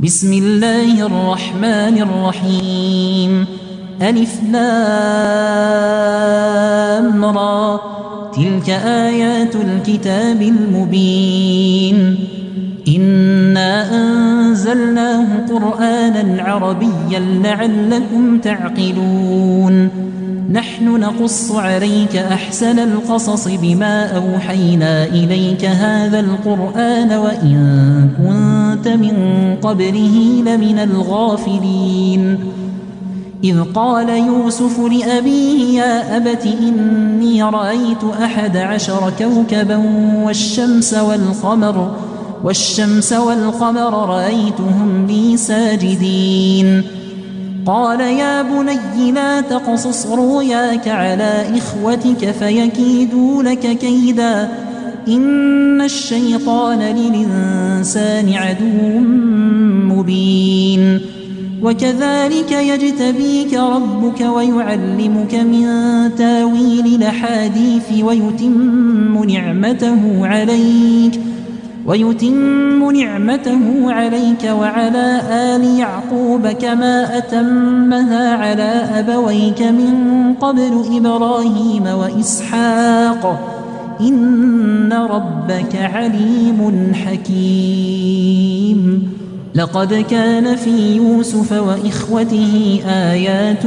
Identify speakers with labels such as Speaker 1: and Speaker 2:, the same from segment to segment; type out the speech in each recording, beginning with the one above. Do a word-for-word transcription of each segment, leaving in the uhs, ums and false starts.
Speaker 1: بسم الله الرحمن الرحيم. ألف لام را، تلك آيات الكتاب المبين. إنا أنزلناه قرآنا عربيا لعلكم تعقلون. نحن نقص عليك أحسن القصص بما أوحينا إليك هذا القرآن وإن كنت من قبله لمن الغافلين. إذ قال يوسف لأبيه يا أبت إني رأيت أحد عشر كوكبا والشمس والقمر والشمس والقمر رأيتهم لي ساجدين. قال يا بني لا تقصص رؤياك على إخوتك فيكيدوا لك كيدا إن الشيطان للإنسان عدو مبين. وكذلك يجتبيك ربك ويعلمك من تاويل الأحاديث ويتم نعمته عليك ويتم نعمته عليك وعلى آل يعقوب كما أتمها على أبويك من قبل إبراهيم وإسحاق إن ربك عليم حكيم. لقد كان في يوسف وإخوته آيات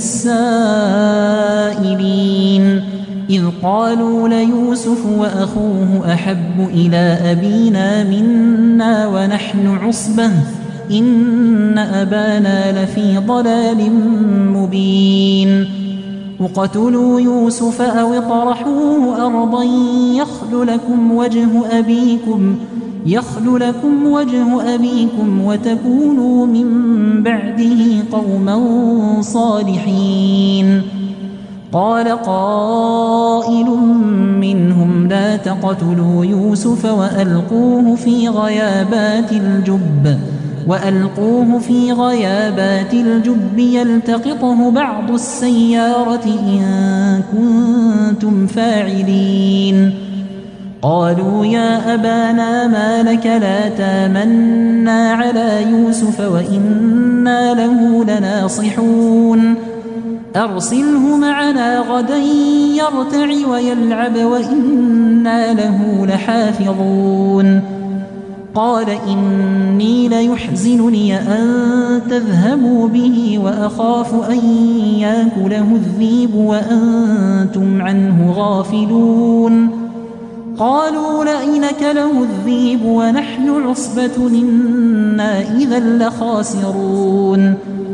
Speaker 1: للسائلين إذ قالوا ليوسف وأخوه أحب إلى أبينا منا ونحن عصبة إن أبانا لفي ضلال مبين. اقتلوا يوسف أو اطرحوه أرضا يخل لكم وجه أبيكم يخل لكم وجه أبيكم وتكونوا من بعده قوما صالحين. قال قائل منهم لا تقتلوا يوسف وألقوه في غيابات الجب وألقوه في غيابات الجب يلتقطه بعض السيارة إن كنتم فاعلين. قالوا يا أبانا ما لك لا تامنا على يوسف وإنا له لناصحون. أرسله معنا غدا يرتع ويلعب وإنا له لحافظون. قال إني ليحزنني أن تذهبوا به وأخاف أن يأكله الذئب وأنتم عنه غافلون. قالوا لئن أكله الذئب ونحن عصبة إنا إذا لخاسرون.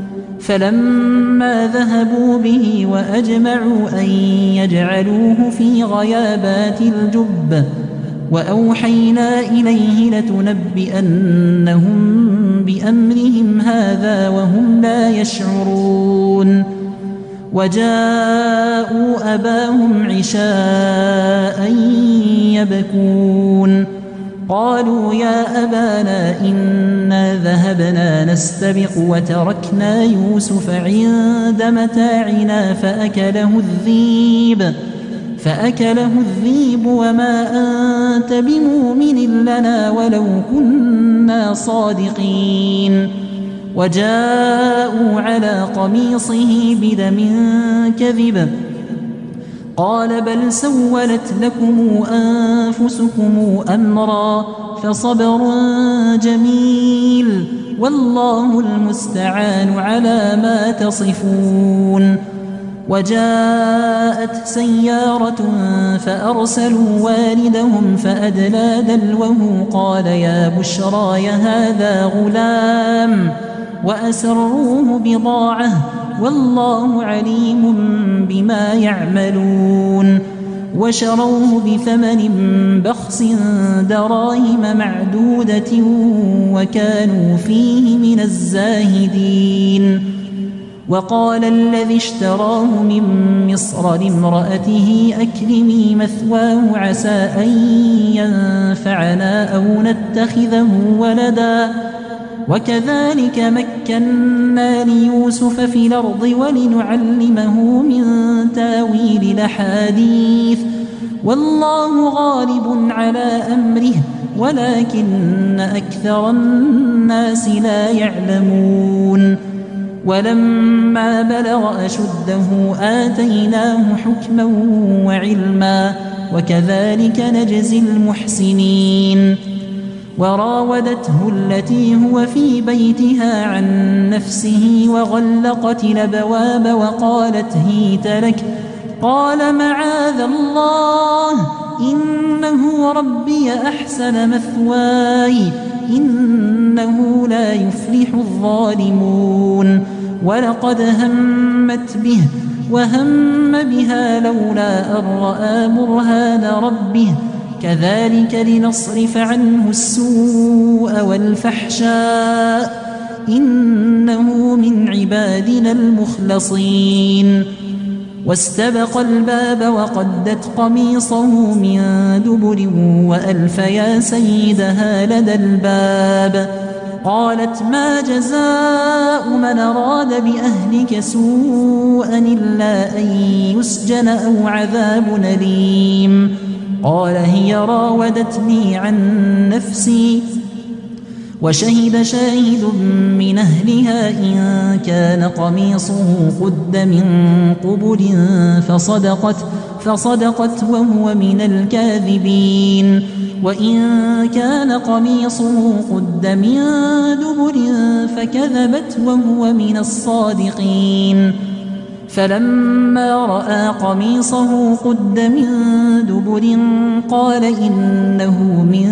Speaker 1: فلما ذهبوا به وأجمعوا أن يجعلوه في غيابات الجب وأوحينا إليه لتنبئنهم بأمرهم هذا وهم لا يشعرون. وجاءوا أباهم عشاء يبكون. قالوا يا أبانا إنا ذهبنا نستبق وتركنا يوسف عند متاعنا فأكله الذئب فأكله الذئب وما أنت بمؤمن لنا ولو كنا صادقين. وجاءوا على قميصه بدم كذب. قال بل سولت لكم أنفسكم أمرا فصبر جميل والله المستعان على ما تصفون. وجاءت سيارة فأرسلوا والدهم فأدلى دلوه قال يا بشراي هذا غلام وأسروه بضاعة والله عليم بما يعملون. وشروه بثمن بخس دراهم معدودة وكانوا فيه من الزاهدين. وقال الذي اشتراه من مصر لامرأته أكرمي مثواه عسى أن ينفعنا أو نتخذه ولدا. وكذلك مكنا ليوسف في الأرض ولنعلمه من تاويل الأحاديث والله غالب على أمره ولكن أكثر الناس لا يعلمون ولما بلغ أشده آتيناه حكما وعلما وكذلك نجزي المحسنين وراودته التي هو في بيتها عن نفسه وغلقت الأبواب وقالت هيت لك قال معاذ الله إنه ربي أحسن مثواي إنه لا يفلح الظالمون ولقد همت به وهم بها لولا أن رأى برهان ربه كذلك لنصرف عنه السوء والفحشاء إنه من عبادنا المخلصين واستبق الباب وقدت قميصه من دبر وألف يا سيدها لدى الباب قالت ما جزاء من أراد بأهلك سوءا إلا أن يسجن أو عذاب أليم قال هي راودتني عن نفسي وشهد شاهد من أهلها إن كان قميصه قد من قبل فصدقت, فصدقت وهو من الكاذبين وإن كان قميصه قد من دبر فكذبت وهو من الصادقين فلما رأى قميصه قد من دبر قال إنه من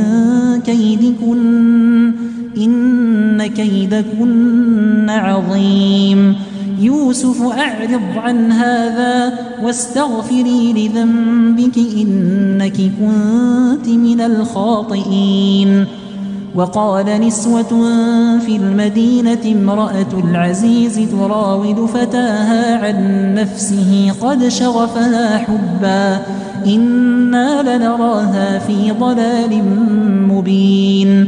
Speaker 1: كيدكن إن كيدكن عظيم يوسف أعرض عن هذا واستغفري لذنبك إنك كنت من الخاطئين وقال نسوة في المدينة امرأة العزيز تراود فتاها عن نفسه قد شغفها حبا إنا لنراها في ضلال مبين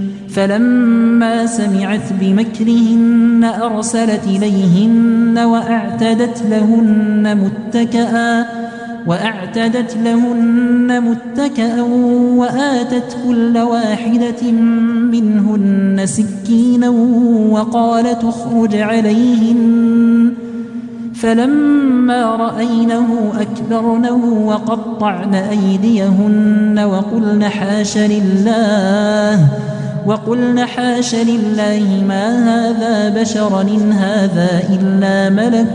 Speaker 1: فلما سمعت بمكرهن أرسلت إليهن وأعتدت لهن متكئا وأعتدت لهن متكئا وآتت كل واحدة منهن سكينا وقالت اخرج عليهن فلما رأينه أكبرنه وقطعن أيديهن وقلن حاش لله وقلن حاش لله ما هذا بشرا إن هذا إلا ملك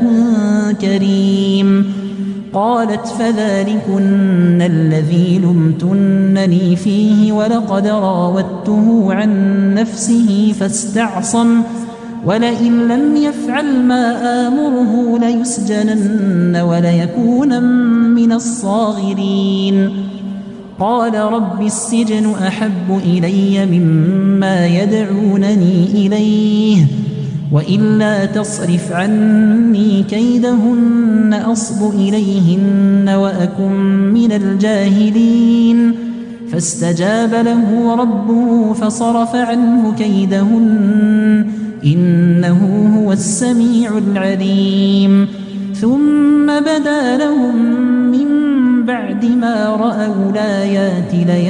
Speaker 1: كريم قالت فذلكن الذي لمتنني فيه ولقد راودته عن نفسه فاستعصم ولئن لم يفعل ما آمره ليسجنن وليكون من الصاغرين قال رب السجن أحب إلي مما يدعونني إليه وإلا تصرف عني كيدهن أصب إليهن وأكن من الجاهلين فاستجاب له ربه فصرف عنه كيدهن إنه هو السميع العليم ثم بدا لهم من بعد ما رأوا الآيات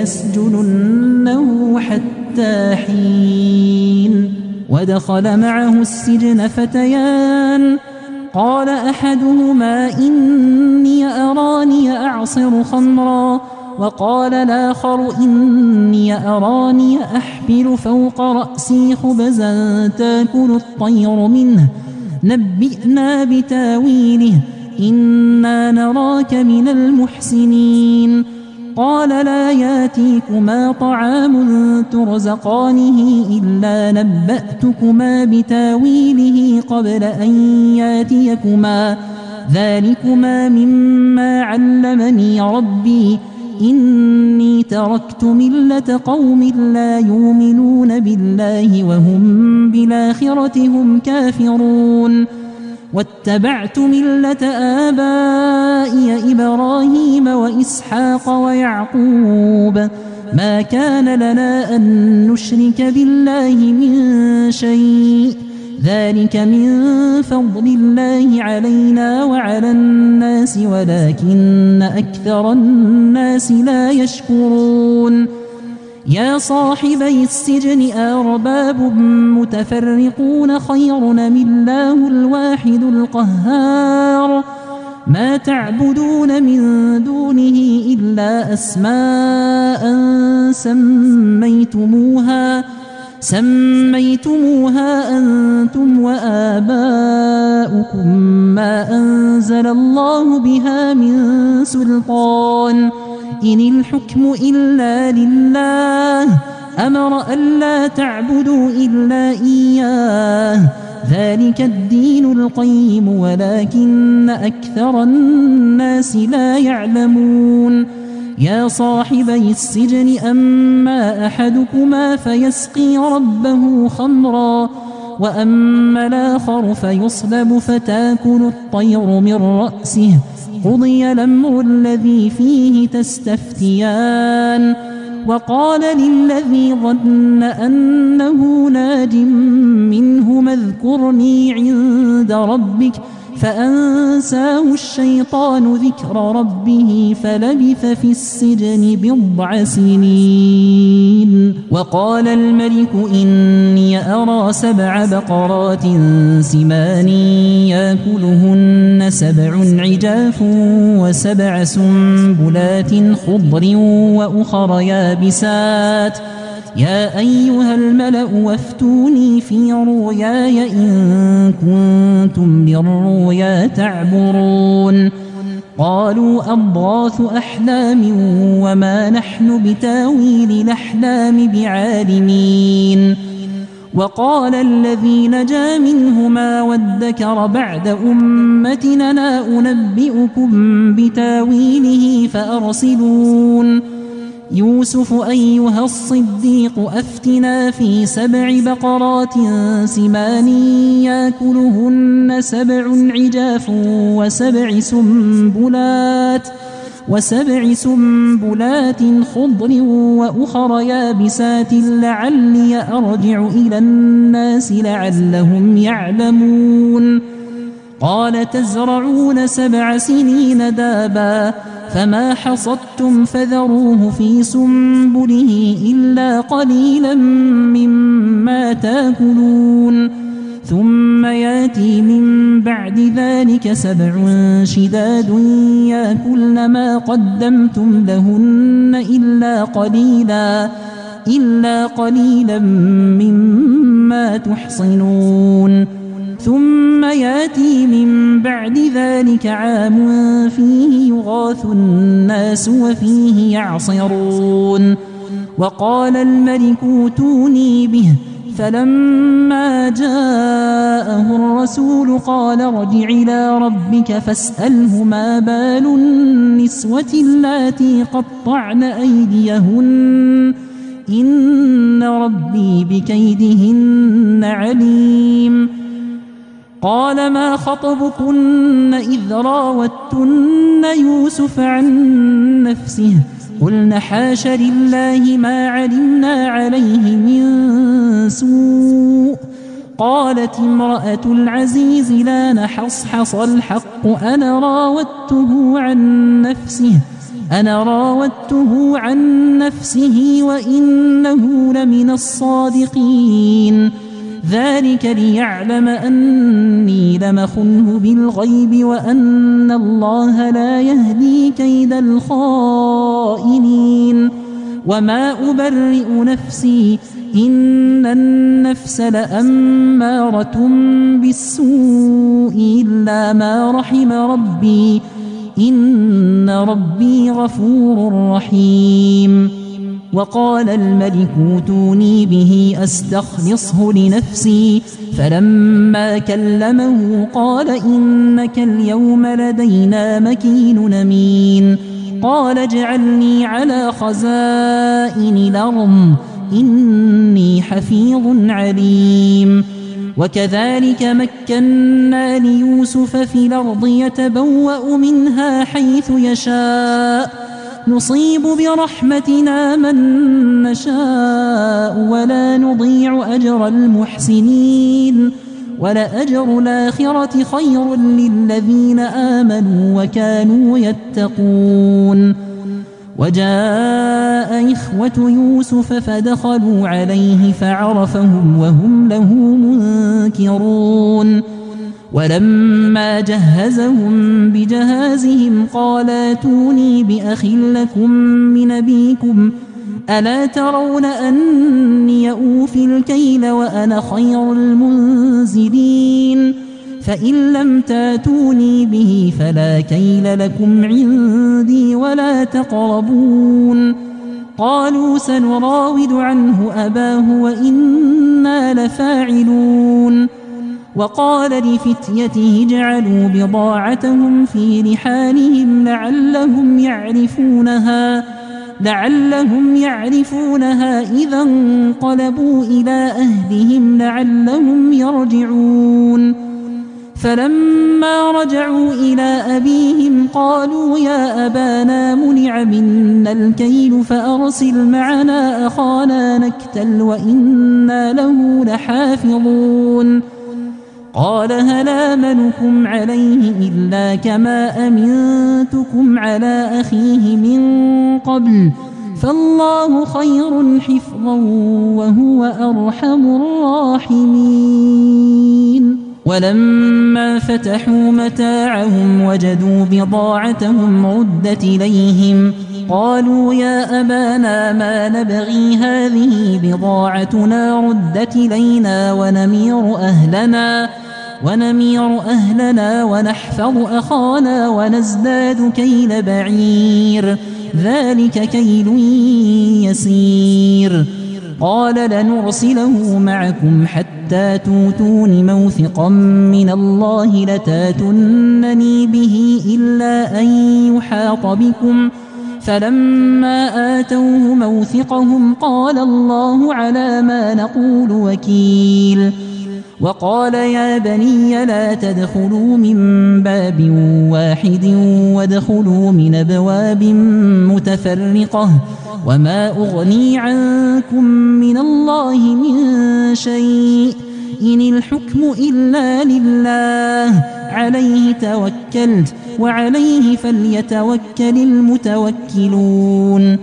Speaker 1: ليسجننه حتى حين ودخل معه السجن فتيان قال أحدهما إني أراني أعصر خمرا وقال الآخر إني أراني أحمل فوق رأسي خبزا تاكل الطير منه نبئنا بتاويله إنا نراك من المحسنين قال لا ياتيكما طعام ترزقانه إلا نبأتكما بتاويله قبل أن ياتيكما ذلكما مما علمني ربي إني تركت ملة قوم لا يؤمنون بالله وهم بالآخرة هم كافرون واتبعت ملة آبائي إبراهيم وإسحاق ويعقوب ما كان لنا أن نشرك بالله من شيء ذلك من فضل الله علينا وعلى الناس ولكن أكثر الناس لا يشكرون يا صاحبي السجن أرباب متفرقون خير أم الله الواحد القهار ما تعبدون من دونه إلا أسماء سميتموها سميتموها أنتم وآباؤكم ما أنزل الله بها من سلطان إن الحكم إلا لله أمر ألا تعبدوا إلا إياه ذلك الدين القيم ولكن أكثر الناس لا يعلمون يا صاحبي السجن أما أحدكما فيسقي ربه خمرا وأما الآخر فيصلب فتاكل الطير من رأسه قضي الأمر الذي فيه تستفتيان وقال للذي ظن أنه ناج منهما اذكرني عند ربك فأنساه الشيطان ذكر ربه فلبث في السجن بضع سنين وقال الملك إني أرى سبع بقرات سمان يأكلهن سبع عجاف وسبع سنبلات خضر وأخر يابسات يا أيها الملأ وافتوني في رؤياي إن كنتم للرؤيا تعبرون قالوا أضغاث أحلام وما نحن بتاويل الأحلام بعالمين وقال الذي نجا منهما وادكر بعد أمتنا أنبئكم بتاويله فأرسلون يوسف أيها الصديق أفتنا في سبع بقرات سمان يأكلهن سبع عجاف وسبع سنبلات وسبع سنبلات خضر وأخر يابسات لعلي أرجع إلى الناس لعلهم يعلمون قال تزرعون سبع سنين دابا فما حصدتم فذروه في سنبله إلا قليلا مما تاكلون ثم ياتي من بعد ذلك سبع شداد يأكلن ما قدمتم لهن إلا قليلا إلا قليلا مما تحصنون ثم ياتي من بعد ذلك عام فيه يغاث الناس وفيه يعصرون وقال الملك اوتوني به فلما جاءه الرسول قال ارجع إلى ربك فاسأله ما بال النسوة اللاتي قطعن أيديهن إن ربي بكيدهن عليم قال ما خطبكن إذ راوتن يوسف عن نفسه قلن حاش لله ما علمنا عليه من سوء قالت امرأة العزيز لا نحصحص الحق أنا راودته عن نفسه أنا راودته عن نفسه وإنه لمن الصادقين ذلك ليعلم أني لم أخنه بالغيب وأن الله لا يهدي كيد الخائنين وما أبرئ نفسي إن النفس لأمارة بالسوء إلا ما رحم ربي إن ربي غفور رحيم وقال الملك اوتوني به أستخلصه لنفسي فلما كلمه قال إنك اليوم لدينا مكين أمين قال اجعلني على خزائن الأرض إني حفيظ عليم وكذلك مكنا ليوسف في الأرض يتبوأ منها حيث يشاء نصيب برحمتنا من نشاء ولا نضيع أجر المحسنين ولأجر الآخرة خير للذين آمنوا وكانوا يتقون وجاء إخوة يوسف فدخلوا عليه فعرفهم وهم له منكرون ولما جهزهم بجهازهم قال ائتوني بأخ لكم من أبيكم ألا ترون أني أوفي الكيل وأنا خير المنزلين فإن لم تاتوني به فلا كيل لكم عندي ولا تقربون قالوا سنراود عنه أباه وإنا لفاعلون وقال لفتيته اجعلوا بضاعتهم في رحالهم لعلهم يعرفونها لعلهم يعرفونها إذا انقلبوا إلى أهلهم لعلهم يرجعون فلما رجعوا إلى أبيهم قالوا يا أبانا منع منا الكيل فأرسل معنا أخانا نكتل وإنا له لحافظون قال هل آمنكم عليه إلا كما أمنتكم على أخيه من قبل فالله خير حفظا وهو أرحم الراحمين ولما فتحوا متاعهم وجدوا بضاعتهم ردت إليهم قالوا يا أبانا ما نبغي هذه بضاعتنا ردت إلينا ونمير أهلنا ونمير أهلنا ونحفظ أخانا ونزداد كيل بعير ذلك كيل يسير قال لنرسله معكم حتى توتون موثقا من الله لتاتونني به إلا أن يحاط بكم فلما آتوه موثقهم قال الله على ما نقول وكيل وقال يا بني لا تدخلوا من باب واحد وادخلوا من أبواب متفرقة وما أغني عنكم من الله من شيء إن الحكم إلا لله عليه توكلت وعليه فليتوكل المتوكلون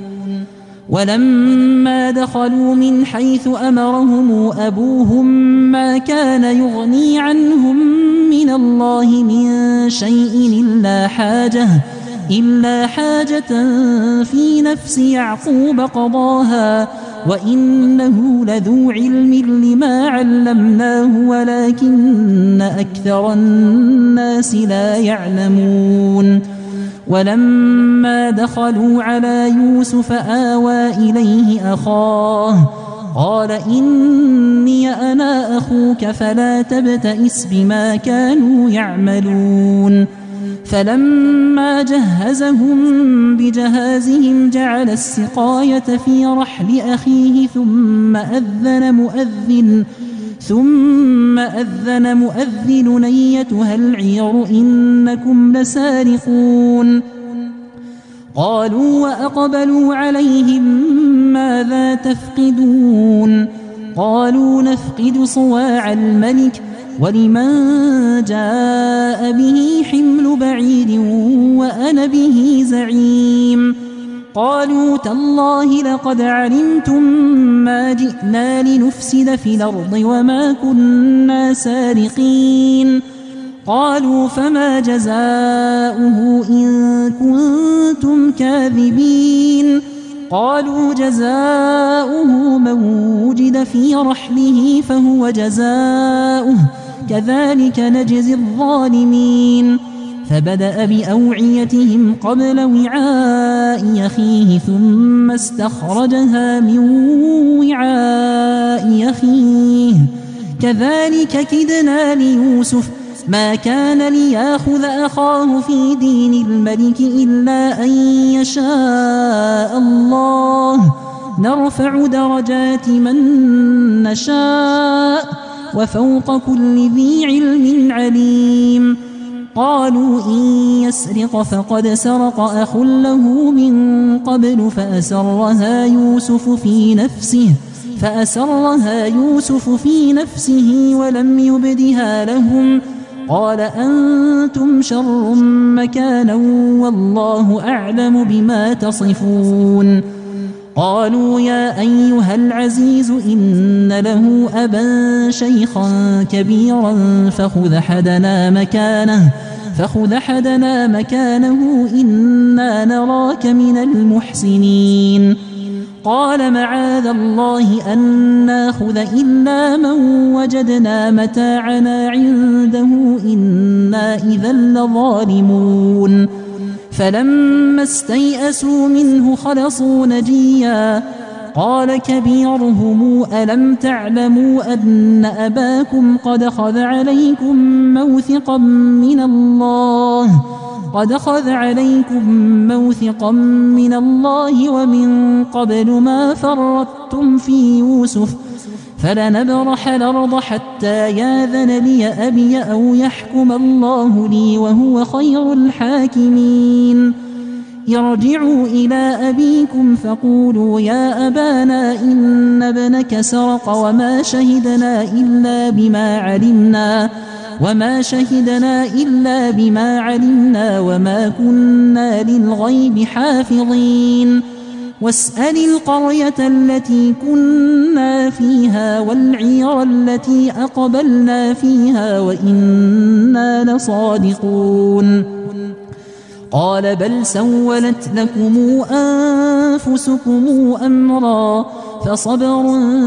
Speaker 1: ولما دخلوا من حيث أمرهم أبوهم ما كان يغني عنهم من الله من شيء إلا حاجة إلا حاجة في نفس يعقوب قضاها وإنه لذو علم لما علمناه ولكن أكثر الناس لا يعلمون ولما دخلوا على يوسف آوى إليه أخاه قال إني أنا أخوك فلا تبتئس بما كانوا يعملون فلما جهزهم بجهازهم جعل السقاية في رحل أخيه ثم أذن مؤذن ثم أذن مؤذن أيتها العير إنكم لسارقون قالوا وأقبلوا عليهم ماذا تفقدون قالوا نفقد صواع الملك ولمن جاء به حمل بعير وأنا به زعيم قالوا تالله لقد علمتم ما جئنا لنفسد في الأرض وما كنا سارقين قالوا فما جزاؤه إن كنتم كاذبين قالوا جزاؤه من وجد في رحله فهو جزاؤه كذلك نجزي الظالمين فبدأ بأوعيتهم قبل وعاء أخيه ثم استخرجها من وعاء أخيه كذلك كدنا ليوسف ما كان ليأخذ أخاه في دين الملك إلا أن يشاء الله نرفع درجات من نشاء وفوق كل ذي علم عليم قالوا إن يسرق فقد سرق أخ له من قبل فأسرها يوسف في نفسه فأسرها يوسف في نفسه ولم يبدها لهم قال أنتم شر مكانا والله أعلم بما تصفون قالوا يا أيها العزيز إن له أبا شيخا كبيرا فخذ أحدنا مكانه فخذ أحدنا مكانه إنا نراك من المحسنين قال معاذ الله أن ناخذ إلا من وجدنا متاعنا عنده إنا إذا لظالمون فلما استيئسوا منه خلصوا نجيا قال كبيرهم ألم تعلموا أن أباكم قد خذ عليكم موثقا من الله قد خذ عليكم موثقا من الله ومن قبل ما فرطتم في يوسف فلنبرح الأرض حتى ياذن لي أبي أو يحكم الله لي وهو خير الحاكمين ارجعوا إلى أبيكم فقولوا يا أبانا إن ابنك سرق وما شهدنا إلا بما علمنا وما شهدنا إلا بما علمنا وما كنا للغيب حافظين واسأل القرية التي كنا فيها والعير التي أقبلنا فيها وإنا لصادقون قال بل سولت لكم أنفسكم أمرا فصبر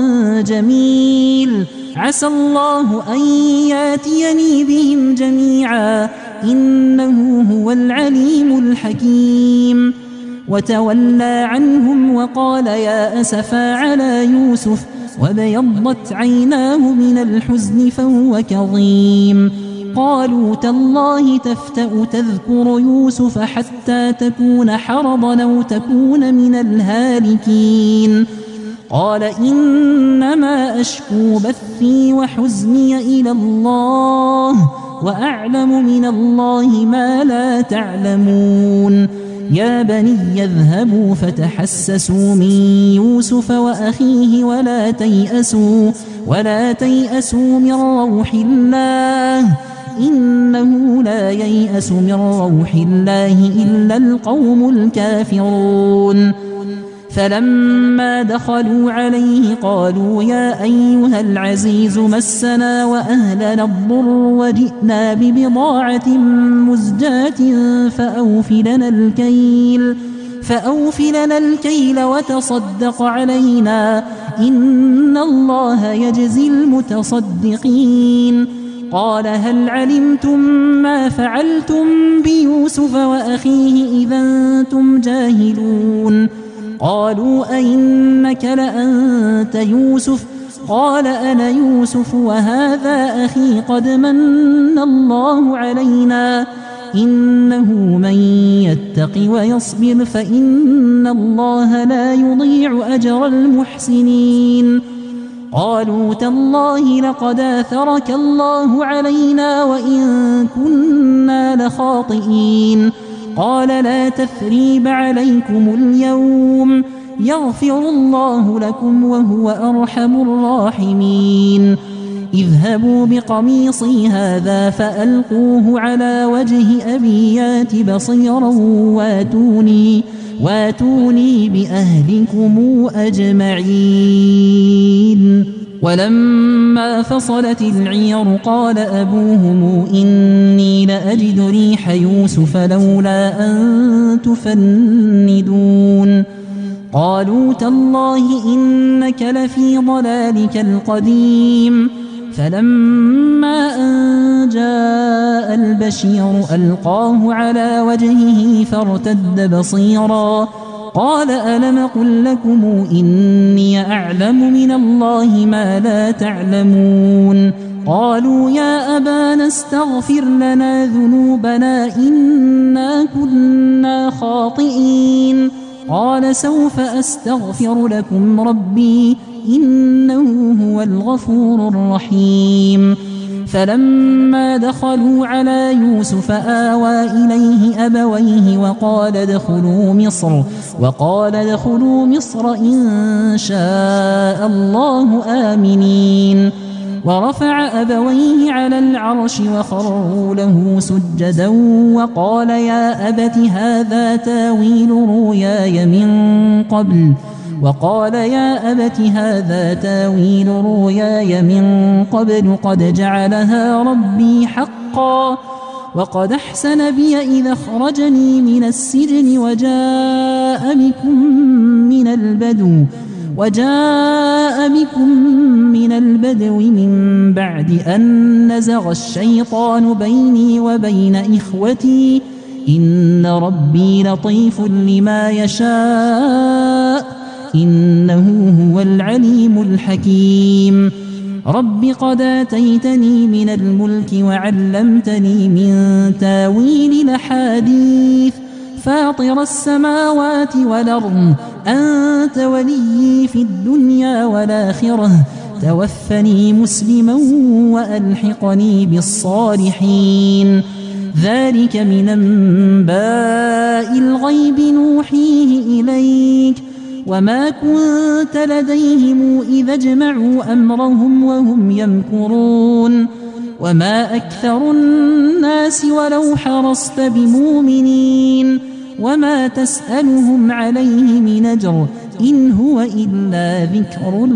Speaker 1: جميل عسى الله أن ياتيني بهم جميعا إنه هو العليم الحكيم وتولى عنهم وقال يا أسفا على يوسف وابيضت عيناه من الحزن فهو كظيم قالوا تالله تفتأ تذكر يوسف حتى تكون حرضا أو تكون من الهالكين قال إنما أشكو بثي وحزني إلى الله وأعلم من الله ما لا تعلمون يا بني اذهبوا فتحسسوا من يوسف وأخيه ولا تيأسوا ولا تيأسوا من روح الله إنه لا ييأس من روح الله إلا القوم الكافرون فلما دخلوا عليه قالوا يا أيها العزيز مسنا وأهلنا الضر وجئنا ببضاعة مزجاة فأوف لنا الكيل فأوف لنا الكيل وتصدق علينا إن الله يجزي المتصدقين قال هل علمتم ما فعلتم بيوسف وأخيه إذا أنتم جاهلون قالوا أئنك لأنت يوسف قال أنا يوسف وهذا أخي قد من الله علينا إنه من يتق ويصبر فإن الله لا يضيع أجر المحسنين قالوا تالله لقد آثرك الله علينا وإن كنا لخاطئين قال لا تثريب عليكم اليوم يغفر الله لكم وهو أرحم الراحمين اذهبوا بقميصي هذا فألقوه على وجه أبي يات بصيرا واتوني, واتوني بأهلكم أجمعين ولما فصلت العير قال أبوهم إني لأجد ريح يوسف لولا أن تفندون قالوا تالله إنك لفي ضلالك القديم فلما أن جاء البشير ألقاه على وجهه فارتد بصيرا قال ألم قل لكم إني أعلم من الله ما لا تعلمون قالوا يا أبانا استغفر لنا ذنوبنا إنا كنا خاطئين قال سوف أستغفر لكم ربي إنه هو الغفور الرحيم فلما دخلوا على يوسف آوى إليه أبويه وقال ادخلوا مصر وقال ادخلوا مصر إن شاء الله آمنين ورفع أبويه على العرش وخروا له سجدا وقال يا أبت هذا تاويل رؤياي من قبل وقال يا أبت هذا تاويل رؤياي من قبل قد جعلها ربي حقا وقد أحسن بي إذا أخرجني من السجن وجاء بكم من البدو وجاء بكم من البدو من بعد أن نزغ الشيطان بيني وبين إخوتي إن ربي لطيف لما يشاء إنه هو العليم الحكيم رب قد آتيتني من الملك وعلمتني من تاويل الأحاديث فاطر السماوات والأرض أنت وليي في الدنيا والآخرة توفني مسلما وألحقني بالصالحين ذلك من أنباء الغيب نوحيه إليك وما كنت لديهم إذا اجمعوا أمرهم وهم يمكرون وما أكثر الناس ولو حرصت بمؤمنين وما تسألهم عليه من أجر إن هو إلا ذكر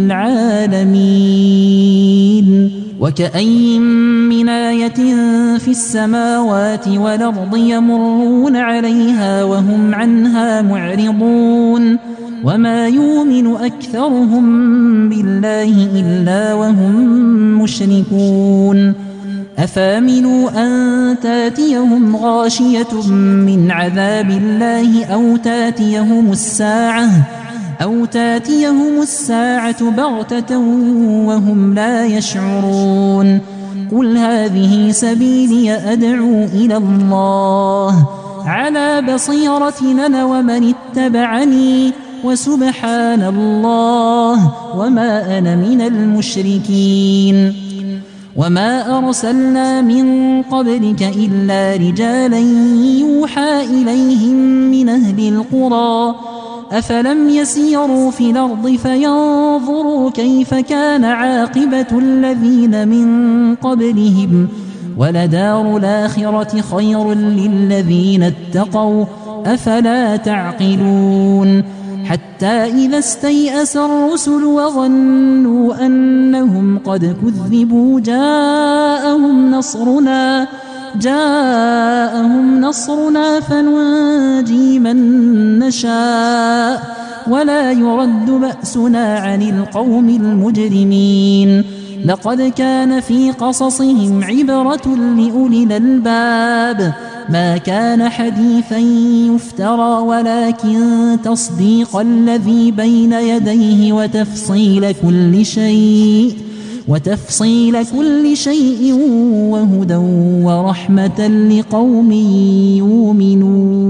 Speaker 1: للعالمين وكأي من آية في السماوات والأرض يمرون عليها وهم عنها معرضون وما يؤمن أكثرهم بالله إلا وهم مشركون أفامنوا أن تاتيهم غاشية من عذاب الله أو تاتيهم الساعة أو تاتيهم الساعة بغتة وهم لا يشعرون قل هذه سبيلي أدعو إلى الله على بصيرة أنا ومن اتبعني وسبحان الله وما أنا من المشركين وما أرسلنا من قبلك إلا رجالا يوحى إليهم من أهل القرى أفلم يسيروا في الأرض فينظروا كيف كان عاقبة الذين من قبلهم ولدار الآخرة خير للذين اتقوا أفلا تعقلون حتى إذا استيأس الرسل وظنوا أنهم قد كذبوا جاءهم نصرنا جاءهم نصرنا فننجي من نشاء ولا يرد بأسنا عن القوم المجرمين لقد كان في قصصهم عبرة لأولي الألباب ما كان حديثا يفترى ولكن تصديق الذي بين يديه وتفصيل كل شيء وتفصيل كل شيء وهدى ورحمة لقوم يؤمنون